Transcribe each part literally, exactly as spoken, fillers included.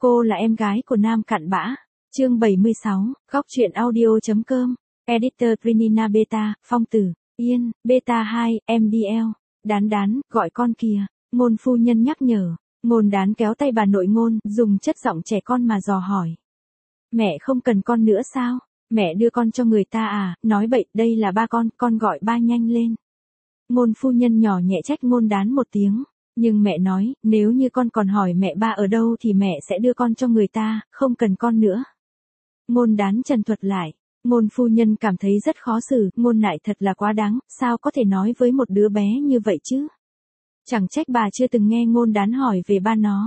Cô là em gái của Nam Cặn Bã. Chương bảy mươi sáu, góc truyện audio.com. Editor Trinina Beta, Phong Tử, Yên, Beta hai, em đê lờ. Đán đán, gọi con kìa. Ngôn phu nhân nhắc nhở. Ngôn đán kéo tay bà nội Ngôn, dùng chất giọng trẻ con mà dò hỏi. Mẹ không cần con nữa sao? Mẹ đưa con cho người ta à? Nói bậy, đây là ba con, con gọi ba nhanh lên. Ngôn phu nhân nhỏ nhẹ trách Ngôn đán một tiếng. Nhưng mẹ nói, nếu như con còn hỏi mẹ ba ở đâu thì mẹ sẽ đưa con cho người ta, không cần con nữa. Ngôn đán trần thuật lại. Ngôn phu nhân cảm thấy rất khó xử, Ngôn nại thật là quá đáng, sao có thể nói với một đứa bé như vậy chứ? Chẳng trách bà chưa từng nghe Ngôn đán hỏi về ba nó.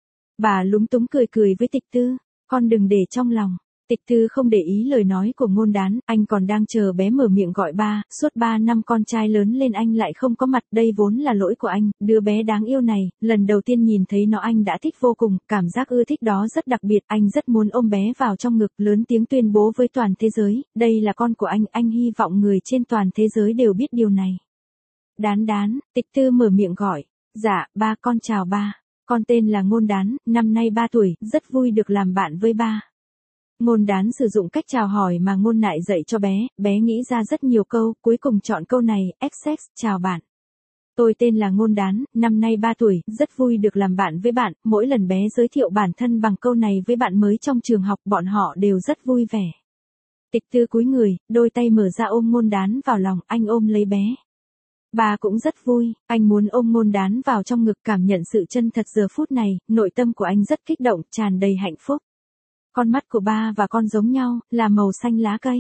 Bà lúng túng cười cười với Tịch Tư, con đừng để trong lòng. Tịch Tư không để ý lời nói của Ngôn đán, anh còn đang chờ bé mở miệng gọi ba, suốt ba năm con trai lớn lên anh lại không có mặt, đây vốn là lỗi của anh, đứa bé đáng yêu này, lần đầu tiên nhìn thấy nó anh đã thích vô cùng, cảm giác ưa thích đó rất đặc biệt, anh rất muốn ôm bé vào trong ngực, lớn tiếng tuyên bố với toàn thế giới, đây là con của anh, anh hy vọng người trên toàn thế giới đều biết điều này. Đán đán, Tịch Tư mở miệng gọi, dạ, ba con chào ba, con tên là Ngôn đán, năm nay ba tuổi, rất vui được làm bạn với ba. Ngôn đán sử dụng cách chào hỏi mà Ngôn nại dạy cho bé, bé nghĩ ra rất nhiều câu, cuối cùng chọn câu này, ích ích, chào bạn. Tôi tên là Ngôn đán, năm nay ba tuổi, rất vui được làm bạn với bạn, mỗi lần bé giới thiệu bản thân bằng câu này với bạn mới trong trường học, bọn họ đều rất vui vẻ. Tịch Tư cúi người, đôi tay mở ra ôm Ngôn đán vào lòng, anh ôm lấy bé. Ba cũng rất vui, anh muốn ôm Ngôn đán vào trong ngực cảm nhận sự chân thật giờ phút này, nội tâm của anh rất kích động, tràn đầy hạnh phúc. Con mắt của ba và con giống nhau, là màu xanh lá cây.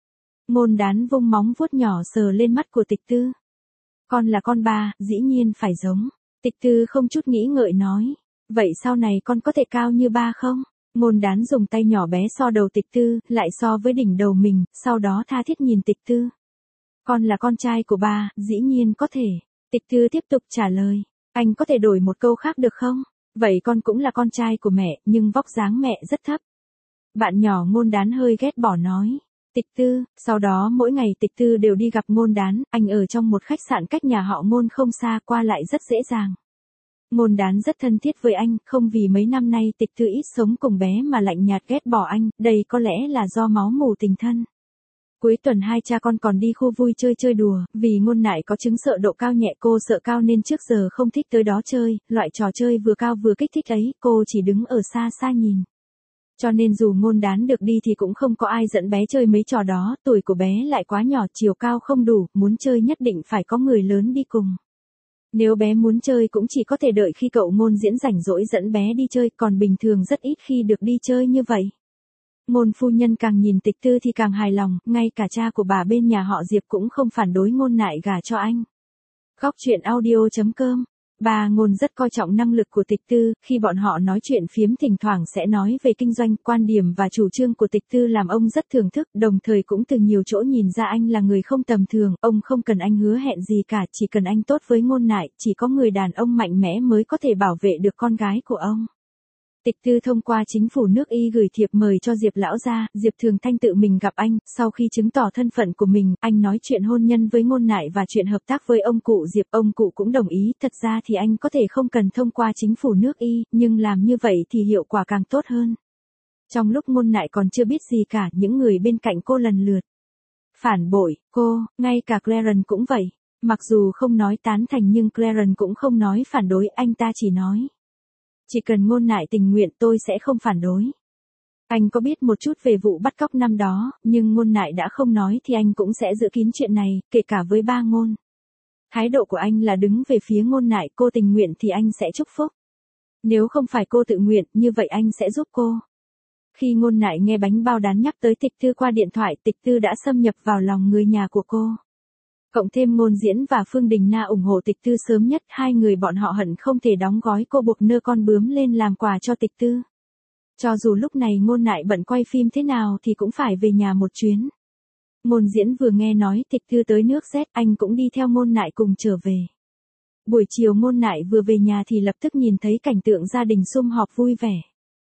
Ngôn đán vung móng vuốt nhỏ sờ lên mắt của Tịch Tư. Con là con ba, dĩ nhiên phải giống. Tịch Tư không chút nghĩ ngợi nói. Vậy sau này con có thể cao như ba không? Ngôn đán dùng tay nhỏ bé so đầu Tịch Tư, lại so với đỉnh đầu mình, sau đó tha thiết nhìn Tịch Tư. Con là con trai của ba, dĩ nhiên có thể. Tịch Tư tiếp tục trả lời. Anh có thể đổi một câu khác được không? Vậy con cũng là con trai của mẹ, nhưng vóc dáng mẹ rất thấp. Bạn nhỏ Ngôn đán hơi ghét bỏ nói. Tịch Tư, sau đó mỗi ngày Tịch Tư đều đi gặp Ngôn đán, anh ở trong một khách sạn cách nhà họ Ngôn không xa, qua lại rất dễ dàng. Ngôn đán rất thân thiết với anh, không vì mấy năm nay Tịch Tư ít sống cùng bé mà lạnh nhạt ghét bỏ anh, đây có lẽ là do máu mủ tình thân. Cuối tuần hai cha con còn đi khu vui chơi chơi đùa, vì Ngôn nại có chứng sợ độ cao nhẹ, cô sợ cao nên trước giờ không thích tới đó chơi, loại trò chơi vừa cao vừa kích thích ấy, cô chỉ đứng ở xa xa nhìn. Cho nên dù Ngôn đán được đi thì cũng không có ai dẫn bé chơi mấy trò đó, tuổi của bé lại quá nhỏ, chiều cao không đủ, muốn chơi nhất định phải có người lớn đi cùng. Nếu bé muốn chơi cũng chỉ có thể đợi khi cậu Ngôn diễn rảnh rỗi dẫn bé đi chơi, còn bình thường rất ít khi được đi chơi như vậy. Ngôn phu nhân càng nhìn Tịch Tư thì càng hài lòng, ngay cả cha của bà bên nhà họ Diệp cũng không phản đối Ngôn nại gả cho anh. Góc truyện audio.com. Bà Ngôn rất coi trọng năng lực của Tịch Tư, khi bọn họ nói chuyện phiếm thỉnh thoảng sẽ nói về kinh doanh, quan điểm và chủ trương của Tịch Tư làm ông rất thưởng thức, đồng thời cũng từ nhiều chỗ nhìn ra anh là người không tầm thường, ông không cần anh hứa hẹn gì cả, chỉ cần anh tốt với Ngôn nại, chỉ có người đàn ông mạnh mẽ mới có thể bảo vệ được con gái của ông. Tịch Tư thông qua chính phủ nước Y gửi thiệp mời cho Diệp lão gia, Diệp Thường Thanh tự mình gặp anh, sau khi chứng tỏ thân phận của mình, anh nói chuyện hôn nhân với Ngôn nại và chuyện hợp tác với ông cụ Diệp, ông cụ cũng đồng ý, thật ra thì anh có thể không cần thông qua chính phủ nước Y, nhưng làm như vậy thì hiệu quả càng tốt hơn. Trong lúc Ngôn nại còn chưa biết gì cả, những người bên cạnh cô lần lượt phản bội cô, ngay cả Clarence cũng vậy, mặc dù không nói tán thành nhưng Clarence cũng không nói phản đối, anh ta chỉ nói. Chỉ cần Ngôn nại tình nguyện tôi sẽ không phản đối. Anh có biết một chút về vụ bắt cóc năm đó, nhưng Ngôn nại đã không nói thì anh cũng sẽ giữ kín chuyện này, kể cả với ba Ngôn. Thái độ của anh là đứng về phía Ngôn nại, cô tình nguyện thì anh sẽ chúc phúc. Nếu không phải cô tự nguyện, như vậy anh sẽ giúp cô. Khi Ngôn nại nghe bánh bao đán nhắc tới Tịch Tư qua điện thoại, Tịch Tư đã xâm nhập vào lòng người nhà của cô. Cộng thêm Ngôn Diễn và Phương Đình Na ủng hộ Tịch Tư sớm nhất, hai người bọn họ hận không thể đóng gói cô buộc nơ con bướm lên làm quà cho Tịch Tư. Cho dù lúc này Ngôn nại bận quay phim thế nào thì cũng phải về nhà một chuyến. Ngôn Diễn vừa nghe nói Tịch Tư tới nước Z, anh cũng đi theo Ngôn nại cùng trở về. Buổi chiều Ngôn nại vừa về nhà thì lập tức nhìn thấy cảnh tượng gia đình sum họp vui vẻ.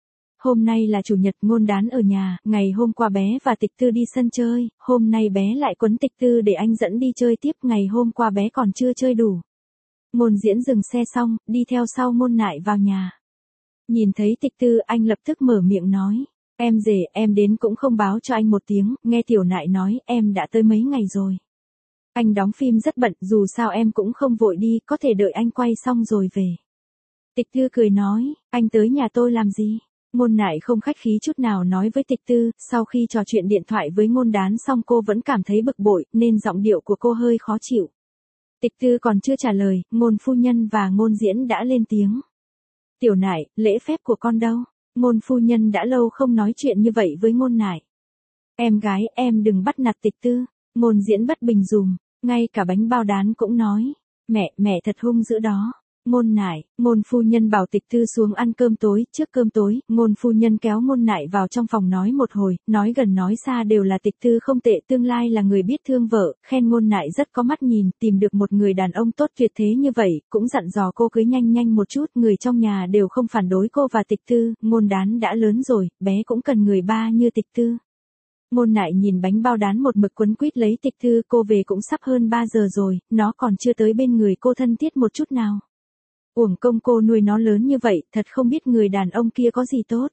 Hôm nay là chủ nhật, Ngôn đán ở nhà, ngày hôm qua bé và Tịch Tư đi sân chơi, hôm nay bé lại quấn Tịch Tư để anh dẫn đi chơi tiếp, ngày hôm qua bé còn chưa chơi đủ. Ngôn Diễn dừng xe xong, đi theo sau Ngôn nại vào nhà. Nhìn thấy Tịch Tư, anh lập tức mở miệng nói. Em rể, em đến cũng không báo cho anh một tiếng, nghe Tiểu Nại nói, em đã tới mấy ngày rồi. Anh đóng phim rất bận, dù sao em cũng không vội đi, có thể đợi anh quay xong rồi về. Tịch Tư cười nói, anh tới nhà tôi làm gì? Ngôn Nại không khách khí chút nào nói với Tịch Tư, sau khi trò chuyện điện thoại với Ngôn Đán xong cô vẫn cảm thấy bực bội, nên giọng điệu của cô hơi khó chịu. Tịch Tư còn chưa trả lời, Ngôn phu nhân và Ngôn Diễn đã lên tiếng. Tiểu Nại, lễ phép của con đâu? Ngôn phu nhân đã lâu không nói chuyện như vậy với Ngôn Nại. Em gái, em đừng bắt nạt Tịch Tư. Ngôn Diễn bất bình dùm, ngay cả bánh bao đán cũng nói. Mẹ, mẹ thật hung dữ đó. Ngôn Nại, Ngôn phu nhân bảo Tịch Tư xuống ăn cơm tối, trước cơm tối, Ngôn phu nhân kéo Ngôn Nại vào trong phòng nói một hồi, nói gần nói xa đều là Tịch Tư không tệ, tương lai là người biết thương vợ, khen Ngôn Nại rất có mắt nhìn, tìm được một người đàn ông tốt tuyệt thế như vậy, cũng dặn dò cô cưới nhanh nhanh một chút, người trong nhà đều không phản đối cô và Tịch Tư, Ngôn Đán đã lớn rồi, bé cũng cần người ba như Tịch Tư. Ngôn Nại nhìn bánh bao đán một mực quấn quýt lấy Tịch Tư, cô về cũng sắp hơn ba giờ rồi, nó còn chưa tới bên người cô thân thiết một chút nào. Uổng công cô nuôi nó lớn như vậy, thật không biết người đàn ông kia có gì tốt.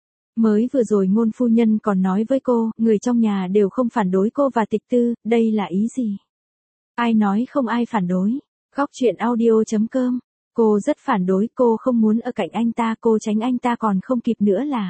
Mới vừa rồi Ngôn phu nhân còn nói với cô, người trong nhà đều không phản đối cô và Tịch Tư, đây là ý gì? Ai nói không ai phản đối? Góc truyện audio chấm com. Cô rất phản đối, cô không muốn ở cạnh anh ta, cô tránh anh ta còn không kịp nữa là.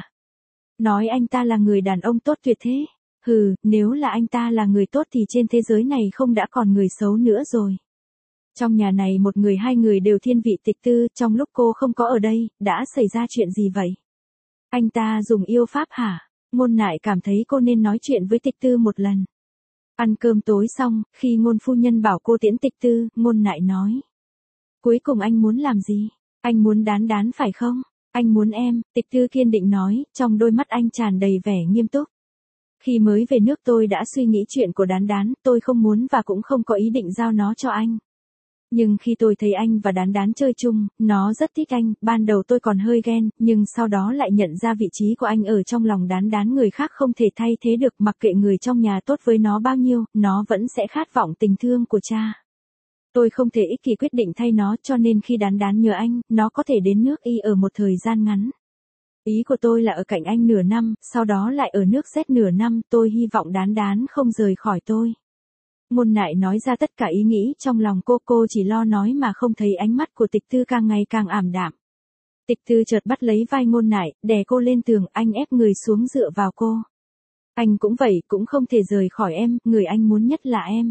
Nói anh ta là người đàn ông tốt tuyệt thế. Hừ, nếu là anh ta là người tốt thì trên thế giới này không đã còn người xấu nữa rồi. Trong nhà này một người hai người đều thiên vị Tịch Tư, trong lúc cô không có ở đây, đã xảy ra chuyện gì vậy? Anh ta dùng yêu pháp hả? Ngôn Nại cảm thấy cô nên nói chuyện với Tịch Tư một lần. Ăn cơm tối xong, khi Ngôn phu nhân bảo cô tiễn Tịch Tư, Ngôn Nại nói. Cuối cùng anh muốn làm gì? Anh muốn Đán Đán phải không? Anh muốn em, Tịch Tư kiên định nói, trong đôi mắt anh tràn đầy vẻ nghiêm túc. Khi mới về nước tôi đã suy nghĩ chuyện của Đán Đán, tôi không muốn và cũng không có ý định giao nó cho anh. Nhưng khi tôi thấy anh và Đán Đán chơi chung, nó rất thích anh, ban đầu tôi còn hơi ghen, nhưng sau đó lại nhận ra vị trí của anh ở trong lòng Đán Đán người khác không thể thay thế được, mặc kệ người trong nhà tốt với nó bao nhiêu, nó vẫn sẽ khát vọng tình thương của cha. Tôi không thể ích kỷ quyết định thay nó, cho nên khi Đán Đán nhờ anh, nó có thể đến nước Y ở một thời gian ngắn. Ý của tôi là ở cạnh anh nửa năm, sau đó lại ở nước Z nửa năm, tôi hy vọng Đán Đán không rời khỏi tôi. Ngôn Nại nói ra tất cả ý nghĩ trong lòng cô, cô chỉ lo nói mà không thấy ánh mắt của Tịch Tư càng ngày càng ảm đạm. Tịch Tư chợt bắt lấy vai Ngôn Nại, đè cô lên tường, anh ép người xuống dựa vào cô. Anh cũng vậy, cũng không thể rời khỏi em, người anh muốn nhất là em.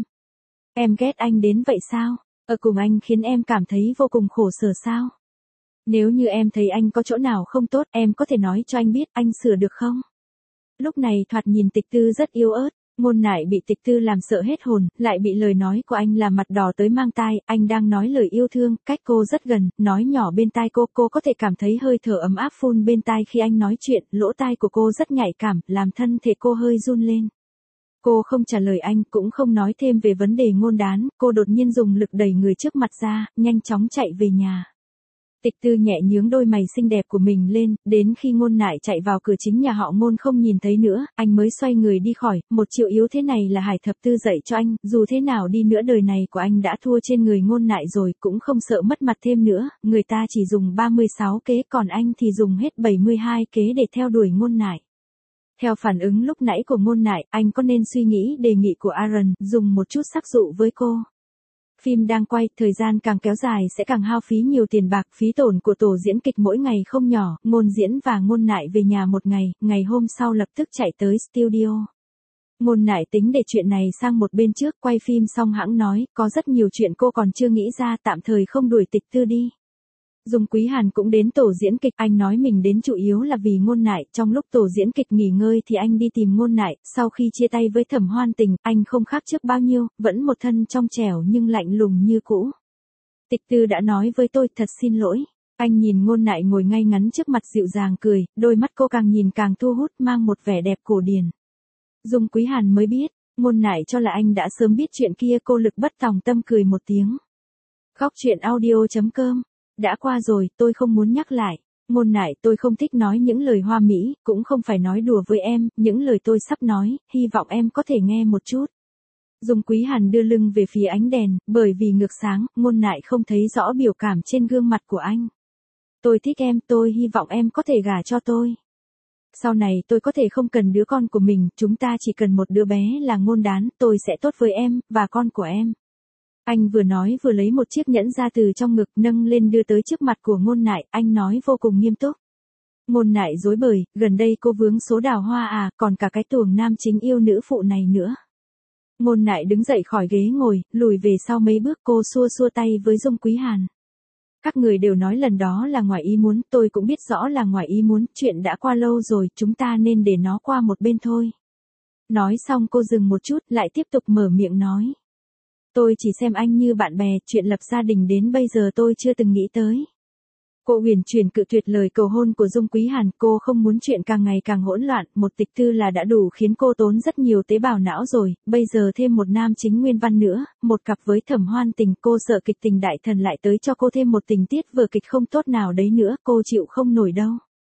Em ghét anh đến vậy sao? Ở cùng anh khiến em cảm thấy vô cùng khổ sở sao? Nếu như em thấy anh có chỗ nào không tốt, em có thể nói cho anh biết, anh sửa được không? Lúc này thoạt nhìn Tịch Tư rất yếu ớt. Ngôn Nại bị Tịch Tư làm sợ hết hồn, lại bị lời nói của anh làm mặt đỏ tới mang tai, anh đang nói lời yêu thương, cách cô rất gần, nói nhỏ bên tai cô, cô có thể cảm thấy hơi thở ấm áp phun bên tai khi anh nói chuyện, lỗ tai của cô rất nhạy cảm, làm thân thể cô hơi run lên. Cô không trả lời anh, cũng không nói thêm về vấn đề Ngôn Đán, cô đột nhiên dùng lực đẩy người trước mặt ra, nhanh chóng chạy về nhà. Tịch Tư nhẹ nhướng đôi mày xinh đẹp của mình lên, đến khi Ngôn Nại chạy vào cửa chính nhà họ Ngôn không nhìn thấy nữa, anh mới xoay người đi khỏi, một triệu yếu thế này là Hải Thập Tư dạy cho anh, dù thế nào đi nữa đời này của anh đã thua trên người Ngôn Nại rồi, cũng không sợ mất mặt thêm nữa, người ta chỉ dùng ba mươi sáu kế, còn anh thì dùng hết bảy mươi hai kế để theo đuổi Ngôn Nại. Theo phản ứng lúc nãy của Ngôn Nại, anh có nên suy nghĩ đề nghị của Aaron, dùng một chút sắc dụ với cô. Phim đang quay, thời gian càng kéo dài sẽ càng hao phí nhiều tiền bạc, phí tổn của tổ diễn kịch mỗi ngày không nhỏ, Ngôn Diễn và Ngôn Nại về nhà một ngày, ngày hôm sau lập tức chạy tới studio. Ngôn Nại tính để chuyện này sang một bên trước, quay phim xong hãng nói, có rất nhiều chuyện cô còn chưa nghĩ ra, tạm thời không đuổi Tịch Tư đi. Dung Quý Hàn cũng đến tổ diễn kịch, anh nói mình đến chủ yếu là vì Ngôn Nại, trong lúc tổ diễn kịch nghỉ ngơi thì anh đi tìm Ngôn Nại, sau khi chia tay với Thẩm Hoan Tình, anh không khác trước bao nhiêu, vẫn một thân trong trẻo nhưng lạnh lùng như cũ. Tịch Tư đã nói với tôi, thật xin lỗi. Anh nhìn Ngôn Nại ngồi ngay ngắn trước mặt dịu dàng cười, đôi mắt cô càng nhìn càng thu hút, mang một vẻ đẹp cổ điển. Dung Quý Hàn mới biết, Ngôn Nại cho là anh đã sớm biết chuyện kia, cô lực bất tòng tâm cười một tiếng. Góc truyện audio chấm com. Đã qua rồi, tôi không muốn nhắc lại. Ngôn Nại, tôi không thích nói những lời hoa mỹ, cũng không phải nói đùa với em, những lời tôi sắp nói, hy vọng em có thể nghe một chút. Dung Quý Hàn đưa lưng về phía ánh đèn, bởi vì ngược sáng, Ngôn Nại không thấy rõ biểu cảm trên gương mặt của anh. Tôi thích em, tôi hy vọng em có thể gả cho tôi. Sau này tôi có thể không cần đứa con của mình, chúng ta chỉ cần một đứa bé là Ngôn Đán, tôi sẽ tốt với em, và con của em. Anh vừa nói vừa lấy một chiếc nhẫn ra từ trong ngực nâng lên đưa tới trước mặt của Ngôn Nại, anh nói vô cùng nghiêm túc. Ngôn Nại rối bời, gần đây cô vướng số đào hoa à, còn cả cái tuồng nam chính yêu nữ phụ này nữa. Ngôn Nại đứng dậy khỏi ghế ngồi, lùi về sau mấy bước, cô xua xua tay với Dung Quý Hàn. Các người đều nói lần đó là ngoài ý muốn, tôi cũng biết rõ là ngoài ý muốn, chuyện đã qua lâu rồi, chúng ta nên để nó qua một bên thôi. Nói xong cô dừng một chút, lại tiếp tục mở miệng nói. Tôi chỉ xem anh như bạn bè, chuyện lập gia đình đến bây giờ tôi chưa từng nghĩ tới. Cô huyền chuyển cự tuyệt lời cầu hôn của Dung Quý Hàn, cô không muốn chuyện càng ngày càng hỗn loạn, một tịch tư là đã đủ khiến cô tốn rất nhiều tế bào não rồi, bây giờ thêm một nam chính nguyên văn nữa, một cặp với Thẩm Hoan Tình, cô sợ kịch tình đại thần lại tới cho cô thêm một tình tiết vở kịch không tốt nào đấy nữa, cô chịu không nổi đâu.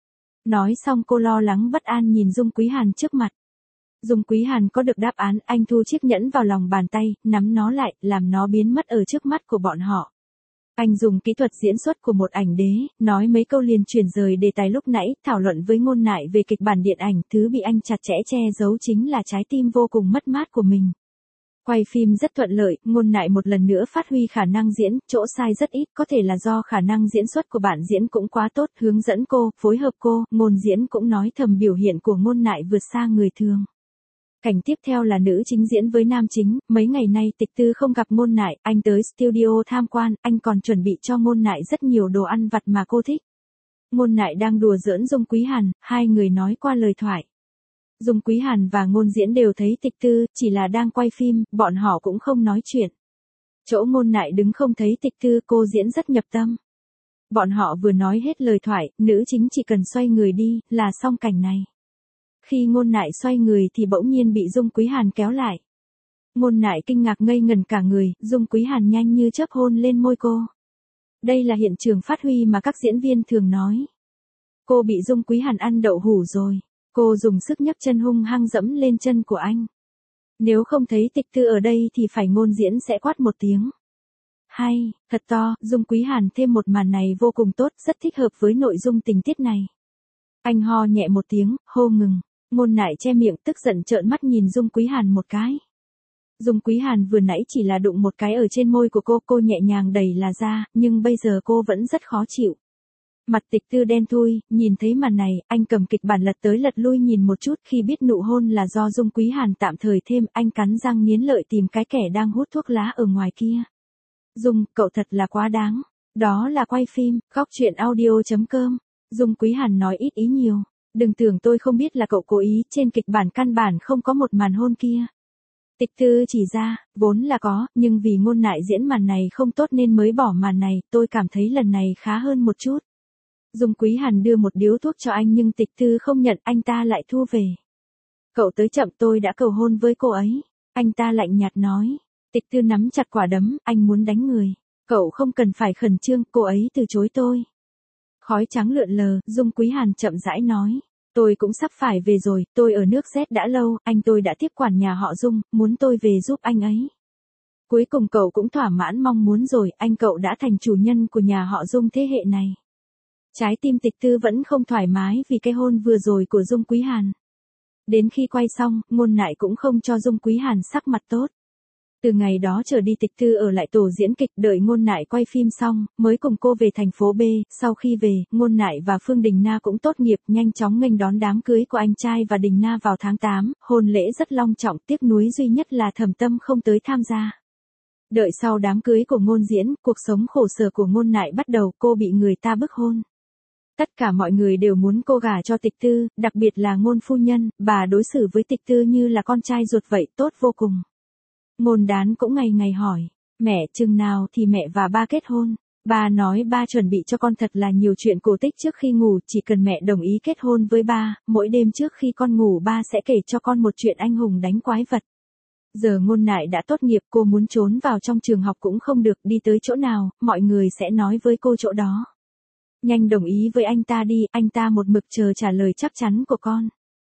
Nói xong cô lo lắng bất an nhìn Dung Quý Hàn trước mặt. Dung Quý Hàn có được đáp án, anh thu chiếc nhẫn vào lòng bàn tay, nắm nó lại, làm nó biến mất ở trước mắt của bọn họ. Anh dùng kỹ thuật diễn xuất của một ảnh đế, nói mấy câu liền chuyển rời đề tài lúc nãy, thảo luận với Ngôn Nại về kịch bản điện ảnh, thứ bị anh chặt chẽ che giấu chính là trái tim vô cùng mất mát của mình. Quay phim rất thuận lợi, Ngôn Nại một lần nữa phát huy khả năng diễn, chỗ sai rất ít, có thể là do khả năng diễn xuất của bạn diễn cũng quá tốt, hướng dẫn cô, phối hợp cô, ngôn diễn cũng nói thầm biểu hiện của Ngôn Nại vượt xa người thường. Cảnh tiếp theo là nữ chính diễn với nam chính, mấy ngày nay Tịch Tư không gặp Ngôn Nại, anh tới studio tham quan, anh còn chuẩn bị cho Ngôn Nại rất nhiều đồ ăn vặt mà cô thích. Ngôn Nại đang đùa giỡn Dung Quý Hàn, hai người nói qua lời thoại. Dung Quý Hàn và ngôn diễn đều thấy Tịch Tư, chỉ là đang quay phim, bọn họ cũng không nói chuyện. Chỗ Ngôn Nại đứng không thấy Tịch Tư, cô diễn rất nhập tâm. Bọn họ vừa nói hết lời thoại, nữ chính chỉ cần xoay người đi, là xong cảnh này. Khi Ngôn Nại xoay người thì bỗng nhiên bị Dung Quý Hàn kéo lại. Ngôn Nại kinh ngạc ngây ngẩn cả người, Dung Quý Hàn nhanh như chớp hôn lên môi cô. Đây là hiện trường phát huy mà các diễn viên thường nói. Cô bị Dung Quý Hàn ăn đậu hủ rồi. Cô dùng sức nhấc chân hung hăng dẫm lên chân của anh. Nếu không thấy Tịch Tư ở đây thì phải ngôn diễn sẽ quát một tiếng. Hay, thật to, Dung Quý Hàn thêm một màn này vô cùng tốt, rất thích hợp với nội dung tình tiết này. Anh ho nhẹ một tiếng, hô ngừng. Ngôn Nại che miệng tức giận trợn mắt nhìn Dung Quý Hàn một cái. Dung Quý Hàn vừa nãy chỉ là đụng một cái ở trên môi của cô, cô nhẹ nhàng đẩy là ra, nhưng bây giờ cô vẫn rất khó chịu. Mặt Tịch Tư đen thui, nhìn thấy màn này, anh cầm kịch bản lật tới lật lui nhìn một chút, khi biết nụ hôn là do Dung Quý Hàn tạm thời thêm, anh cắn răng nghiến lợi tìm cái kẻ đang hút thuốc lá ở ngoài kia. Dung, cậu thật là quá đáng. Đó là quay phim, góc truyện audio chấm com. Dung Quý Hàn nói ít ý nhiều. Đừng tưởng tôi không biết là cậu cố ý, trên kịch bản căn bản không có một màn hôn kia. Tịch Tư chỉ ra, vốn là có, nhưng vì Ngôn Nại diễn màn này không tốt nên mới bỏ màn này, tôi cảm thấy lần này khá hơn một chút. Dung Quý Hàn đưa một điếu thuốc cho anh nhưng Tịch Tư không nhận, anh ta lại thu về. Cậu tới chậm, tôi đã cầu hôn với cô ấy. Anh ta lạnh nhạt nói. Tịch Tư nắm chặt quả đấm, anh muốn đánh người. Cậu không cần phải khẩn trương, cô ấy từ chối tôi. Khói trắng lượn lờ, Dung Quý Hàn chậm rãi nói. Tôi cũng sắp phải về rồi, tôi ở nước Z đã lâu, anh tôi đã tiếp quản nhà họ Dung, muốn tôi về giúp anh ấy. Cuối cùng cậu cũng thỏa mãn mong muốn rồi, anh cậu đã thành chủ nhân của nhà họ Dung thế hệ này. Trái tim Tịch Tư vẫn không thoải mái vì cái hôn vừa rồi của Dung Quý Hàn. Đến khi quay xong, Ngôn Nại cũng không cho Dung Quý Hàn sắc mặt tốt. Từ ngày đó trở đi Tịch Tư ở lại tổ diễn kịch, đợi Ngôn Nại quay phim xong, mới cùng cô về thành phố B, sau khi về, Ngôn Nại và Phương Đình Na cũng tốt nghiệp, nhanh chóng nghênh đón đám cưới của anh trai và Đình Na vào tháng tám, hôn lễ rất long trọng, tiếc nuối duy nhất là Thẩm Tâm không tới tham gia. Đợi sau đám cưới của Ngôn diễn, cuộc sống khổ sở của Ngôn Nại bắt đầu, cô bị người ta bức hôn. Tất cả mọi người đều muốn cô gả cho Tịch Tư, đặc biệt là Ngôn phu nhân, bà đối xử với Tịch Tư như là con trai ruột vậy, tốt vô cùng. Ngôn Đán cũng ngày ngày hỏi, mẹ chừng nào thì mẹ và ba kết hôn. Ba nói ba chuẩn bị cho con thật là nhiều chuyện cổ tích trước khi ngủ, chỉ cần mẹ đồng ý kết hôn với ba, mỗi đêm trước khi con ngủ ba sẽ kể cho con một chuyện anh hùng đánh quái vật. Giờ Ngôn Nại đã tốt nghiệp, cô muốn trốn vào trong trường học cũng không được, đi tới chỗ nào, mọi người sẽ nói với cô chỗ đó. Nhanh đồng ý với anh ta đi, anh ta một mực chờ trả lời chắc chắn của con.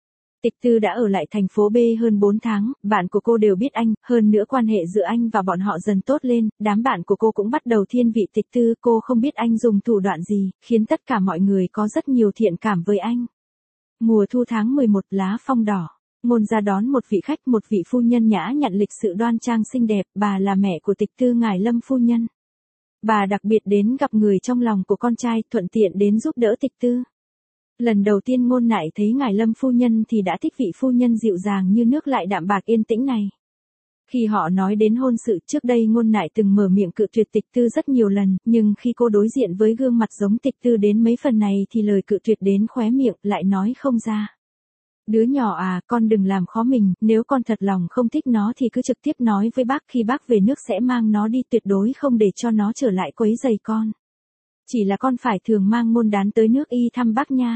Tịch Tư đã ở lại thành phố B hơn bốn tháng, bạn của cô đều biết anh, hơn nữa quan hệ giữa anh và bọn họ dần tốt lên, đám bạn của cô cũng bắt đầu thiên vị Tịch Tư, cô không biết anh dùng thủ đoạn gì, khiến tất cả mọi người có rất nhiều thiện cảm với anh. Mùa thu tháng mười một, lá phong đỏ. Ngôn ra đón một vị khách, một vị phu nhân nhã nhặn lịch sự đoan trang xinh đẹp, bà là mẹ của Tịch Tư, ngài Lâm phu nhân. Bà đặc biệt đến gặp người trong lòng của con trai, thuận tiện đến giúp đỡ Tịch Tư. Lần đầu tiên Ngôn Nại thấy ngài Lâm phu nhân thì đã thích vị phu nhân dịu dàng như nước lại đạm bạc yên tĩnh này. Khi họ nói đến hôn sự, trước đây Ngôn Nại từng mở miệng cự tuyệt Tịch Tư rất nhiều lần, nhưng khi cô đối diện với gương mặt giống Tịch Tư đến mấy phần này thì lời cự tuyệt đến khóe miệng, lại nói không ra. Đứa nhỏ à, con đừng làm khó mình, nếu con thật lòng không thích nó thì cứ trực tiếp nói với bác, khi bác về nước sẽ mang nó đi, tuyệt đối không để cho nó trở lại quấy rầy con. Chỉ là con phải thường mang Ngôn Đán tới nước y thăm bác nha.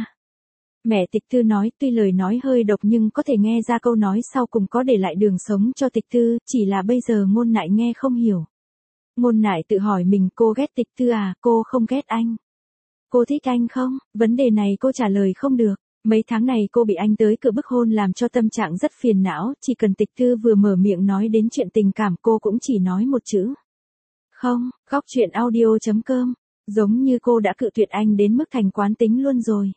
Mẹ Tịch Tư nói, tuy lời nói hơi độc nhưng có thể nghe ra câu nói sau cùng có để lại đường sống cho Tịch Tư, chỉ là bây giờ Ngôn Nại nghe không hiểu. Ngôn Nại tự hỏi mình, cô ghét Tịch Tư à, cô không ghét anh. Cô thích anh không? Vấn đề này cô trả lời không được. Mấy tháng này cô bị anh tới cửa bức hôn làm cho tâm trạng rất phiền não, chỉ cần Tịch Tư vừa mở miệng nói đến chuyện tình cảm cô cũng chỉ nói một chữ. Không, góc chuyện audio chấm com, giống như cô đã cự tuyệt anh đến mức thành quán tính luôn rồi.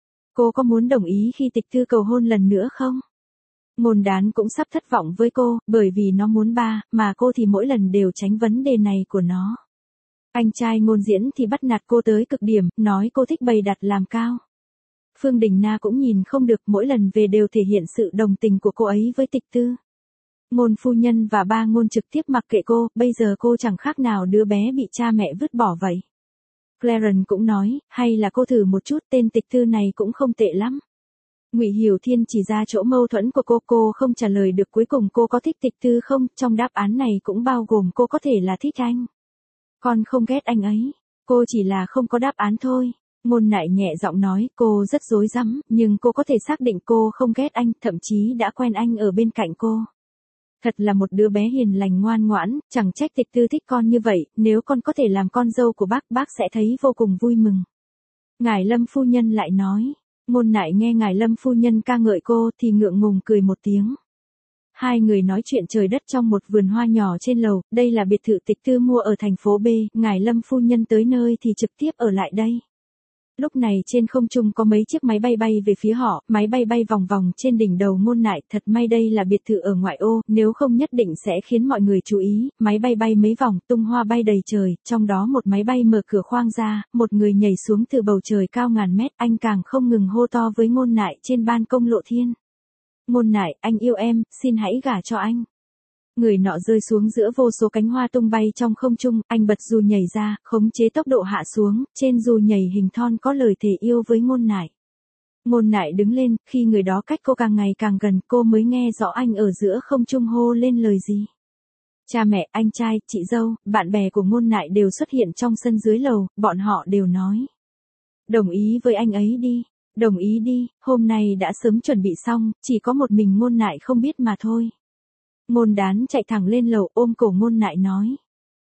Cô có muốn đồng ý khi Tịch Tư cầu hôn lần nữa không? Ngôn Đán cũng sắp thất vọng với cô, bởi vì nó muốn ba, mà cô thì mỗi lần đều tránh vấn đề này của nó. Anh trai Ngôn Diễn thì bắt nạt cô tới cực điểm, nói cô thích bày đặt làm cao. Phương Đình Na cũng nhìn không được, mỗi lần về đều thể hiện sự đồng tình của cô ấy với Tịch Tư. Ngôn phu nhân và ba Ngôn trực tiếp mặc kệ cô, bây giờ cô chẳng khác nào đứa bé bị cha mẹ vứt bỏ vậy. Clarence cũng nói, hay là cô thử một chút, tên Tịch Tư này cũng không tệ lắm. Ngụy Hiểu Thiên chỉ ra chỗ mâu thuẫn của cô, cô không trả lời được cuối cùng cô có thích Tịch Tư không, trong đáp án này cũng bao gồm cô có thể là thích anh. Con không ghét anh ấy, cô chỉ là không có đáp án thôi. Ngôn Nại nhẹ giọng nói, cô rất rối rắm, nhưng cô có thể xác định cô không ghét anh, thậm chí đã quen anh ở bên cạnh cô. Thật là một đứa bé hiền lành ngoan ngoãn, chẳng trách Tịch Tư thích con như vậy, nếu con có thể làm con dâu của bác, bác sẽ thấy vô cùng vui mừng. Ngài Lâm phu nhân lại nói, Ngôn Nại nghe ngài Lâm phu nhân ca ngợi cô thì ngượng ngùng cười một tiếng. Hai người nói chuyện trời đất trong một vườn hoa nhỏ trên lầu, đây là biệt thự Tịch Tư mua ở thành phố B, ngài Lâm phu nhân tới nơi thì trực tiếp ở lại đây. Lúc này trên không trung có mấy chiếc máy bay bay về phía họ, máy bay bay vòng vòng trên đỉnh đầu Ngôn Nại, thật may đây là biệt thự ở ngoại ô, nếu không nhất định sẽ khiến mọi người chú ý, máy bay bay mấy vòng, tung hoa bay đầy trời, trong đó một máy bay mở cửa khoang ra, một người nhảy xuống từ bầu trời cao ngàn mét, anh càng không ngừng hô to với Ngôn Nại trên ban công Lộ Thiên. Ngôn Nại, anh yêu em, xin hãy gả cho anh. Người nọ rơi xuống giữa vô số cánh hoa tung bay trong không trung, anh bật dù nhảy ra, khống chế tốc độ hạ xuống, trên dù nhảy hình thon có lời thề yêu với Ngôn Nại. Ngôn Nại đứng lên, khi người đó cách cô càng ngày càng gần, cô mới nghe rõ anh ở giữa không trung hô lên lời gì. Cha mẹ, anh trai, chị dâu, bạn bè của Ngôn Nại đều xuất hiện trong sân dưới lầu, bọn họ đều nói. Đồng ý với anh ấy đi, đồng ý đi, hôm nay đã sớm chuẩn bị xong, chỉ có một mình Ngôn Nại không biết mà thôi. Ngôn Đán chạy thẳng lên lầu ôm cổ Ngôn Nại nói.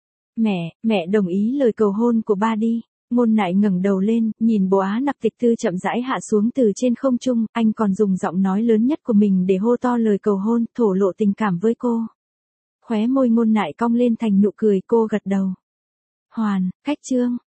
Mẹ, mẹ đồng ý lời cầu hôn của ba đi. Ngôn Nại ngẩng đầu lên, nhìn bồ Á Nặc Tịch Tư chậm rãi hạ xuống từ trên không trung, anh còn dùng giọng nói lớn nhất của mình để hô to lời cầu hôn, thổ lộ tình cảm với cô. Khóe môi Ngôn Nại cong lên thành nụ cười, cô gật đầu. Hoàn, khách trương.